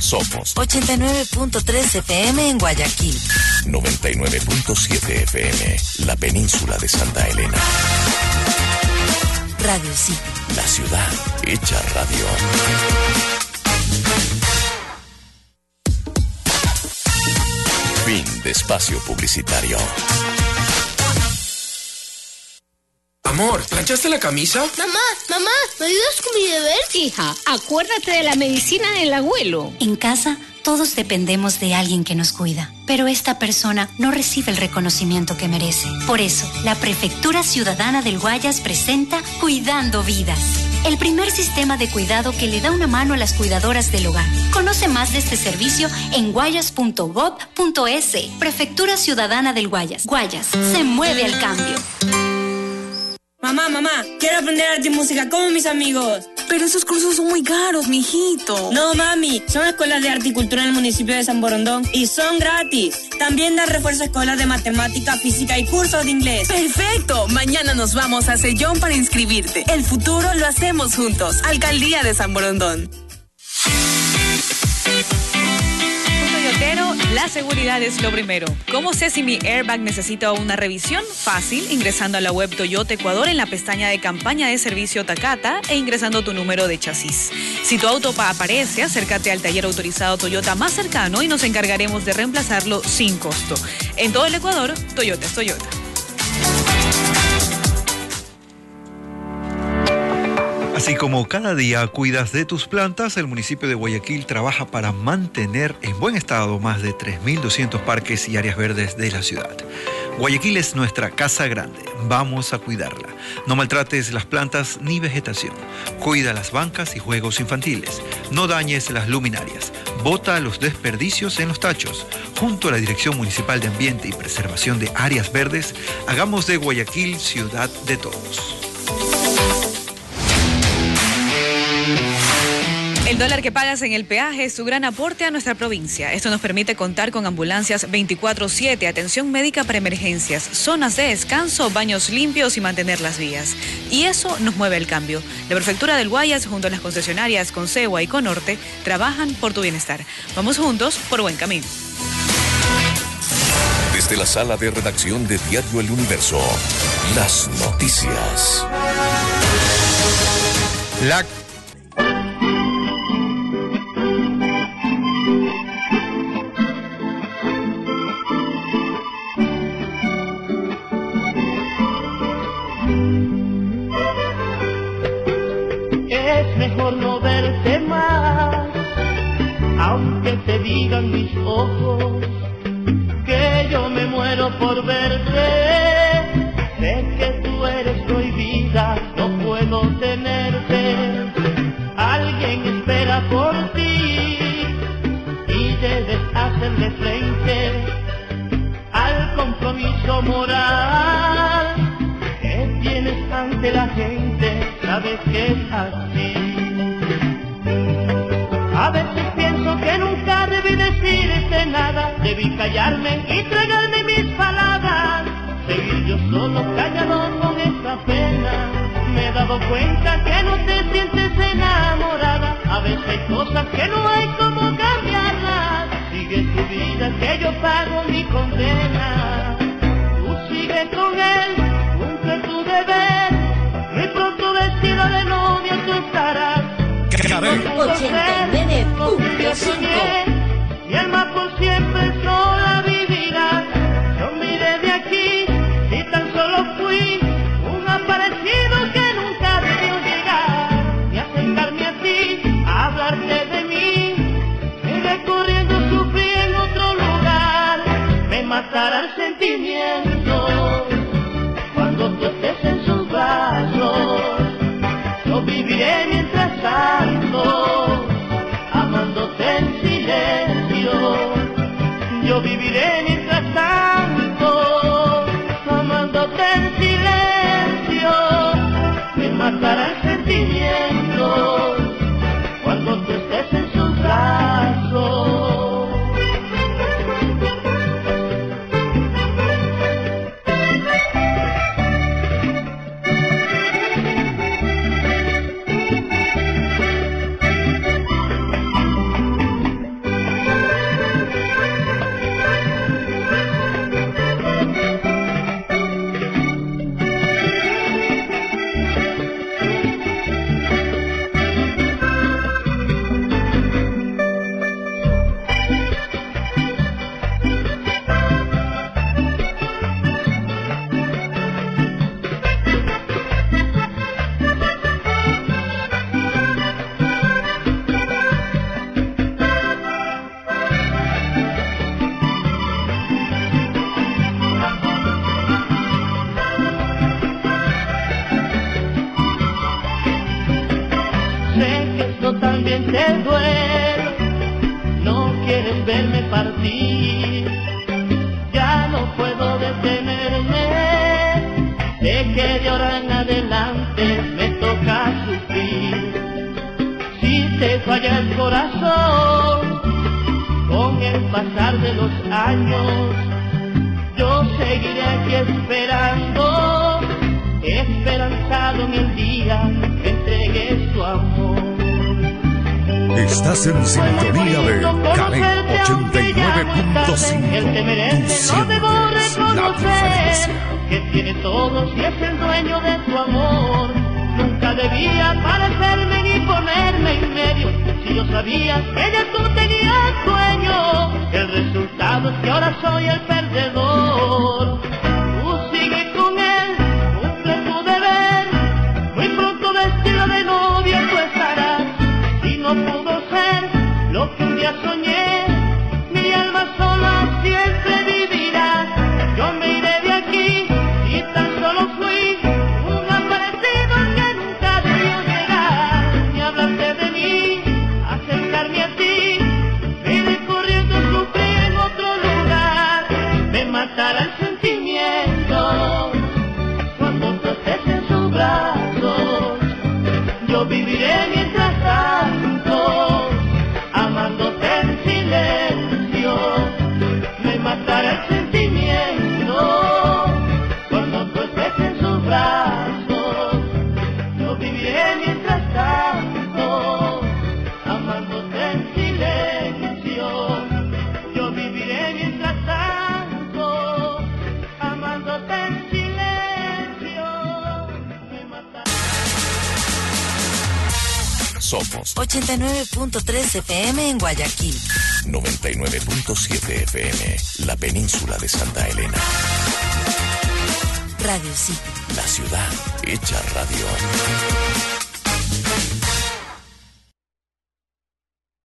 Somos 89.3 FM en Guayaquil, 99.7 FM, la península de Santa Elena. Radio City, la ciudad hecha radio. Fin de espacio publicitario. Amor, ¿planchaste la camisa? Mamá, ¿me ayudas con mi deber? Hija, acuérdate de la medicina del abuelo. En casa, todos dependemos de alguien que nos cuida, pero esta persona no recibe el reconocimiento que merece. Por eso, la Prefectura Ciudadana del Guayas presenta Cuidando Vidas, el primer sistema de cuidado que le da una mano a las cuidadoras del hogar. Conoce más de este servicio en guayas.gov.es. Prefectura Ciudadana del Guayas. Guayas, se mueve al cambio. Mamá, quiero aprender arte y música como mis amigos. Pero esos cursos son muy caros, mijito. No, mami, son escuelas de arte y cultura en el municipio de San Borondón y son gratis. También da refuerzo a escuelas de matemática, física y cursos de inglés. ¡Perfecto! Mañana nos vamos a Sellón para inscribirte. El futuro lo hacemos juntos. Alcaldía de San Borondón. Toyotero, la seguridad es lo primero. ¿Cómo sé si mi airbag necesita una revisión? Fácil, ingresando a la web Toyota Ecuador en la pestaña de campaña de servicio Takata e ingresando tu número de chasis. Si tu auto aparece, acércate al taller autorizado Toyota más cercano y nos encargaremos de reemplazarlo sin costo. En todo el Ecuador, Toyota es Toyota. Así como cada día cuidas de tus plantas, el municipio de Guayaquil trabaja para mantener en buen estado más de 3.200 parques y áreas verdes de la ciudad. Guayaquil es nuestra casa grande, vamos a cuidarla. No maltrates las plantas ni vegetación. Cuida las bancas y juegos infantiles. No dañes las luminarias. Bota los desperdicios en los tachos. Junto a la Dirección Municipal de Ambiente y Preservación de Áreas Verdes, hagamos de Guayaquil ciudad de todos. El dólar que pagas en el peaje es su gran aporte a nuestra provincia. Esto nos permite contar con ambulancias 24/7, atención médica para emergencias, zonas de descanso, baños limpios y mantener las vías. Y eso nos mueve el cambio. La Prefectura del Guayas, junto a las concesionarias Consegua y Conorte, trabajan por tu bienestar. Vamos juntos por buen camino. Desde la sala de redacción de Diario El Universo, las noticias. Es mejor no verte más, aunque te digan mis ojos que yo me muero por verte. Sé que tú eres prohibida, no puedo tenerte. Alguien espera por ti y debes hacerle frente al compromiso moral que tienes ante la gente. Sabes que es así. A veces pienso que nunca debí decirte nada, debí callarme y tragarme mis palabras, seguir yo solo callado con esa pena. Me he dado cuenta que no te sientes enamorada, a veces hay cosas que no hay como cambiarlas. Sigue tu vida que yo pago mi condena. Tú sigue con él, cumple tu deber, muy pronto vestida de novia tú estarás. 89.5. Mi alma por siempre sola vivirá. Yo miré de aquí y tan solo fui un aparecido que nunca debió llegar. Y acercarme a ti, a hablarte de mí, y recorriendo sufrí en otro lugar. Me matará el sentimiento cuando tú estés en sus brazos. Yo viviré mientras tanto, amándote en silencio. sé que esto también te duele, no quieres verme partir, ya no puedo detenerme, sé que de ahora en adelante me toca sufrir. Si te falla el corazón, con el pasar de los años, yo seguiré aquí esperando, esperanzado en el día que entregues tu amor. Estás en sintonía de Cali 89.5. El temeré no debo reconocer que tiene todo si es el dueño de tu amor. Nunca debía parecerme ni ponerme en medio, si yo sabía que ya tú tenías dueño. El resultado es que ahora soy el perdedor. Tú sigue con él, cumple tu deber, muy pronto vestido de novia tú estarás. Si no pudo ser lo que un día soñé, mi alma sola siempre vivirá. Yo me iré de aquí y tan solo fui un aparecido que nunca debió llegar. Ni hablaste de mí, acercarme a ti, iré corriendo, sufrir en otro lugar. Me matará el sentimiento cuando tú estés en sus brazos. Yo viviré mientras tanto, amándote en silencio. Me matará el sentimiento cuando tú estés en sus brazos. Yo viviré mientras tanto, amándote en silencio. Yo viviré mientras tanto, amándote en silencio. Me matará. Somos 89.3 FM en Guayaquil. 99.7 FM, la península de Santa Elena. Radio City. La ciudad hecha radio.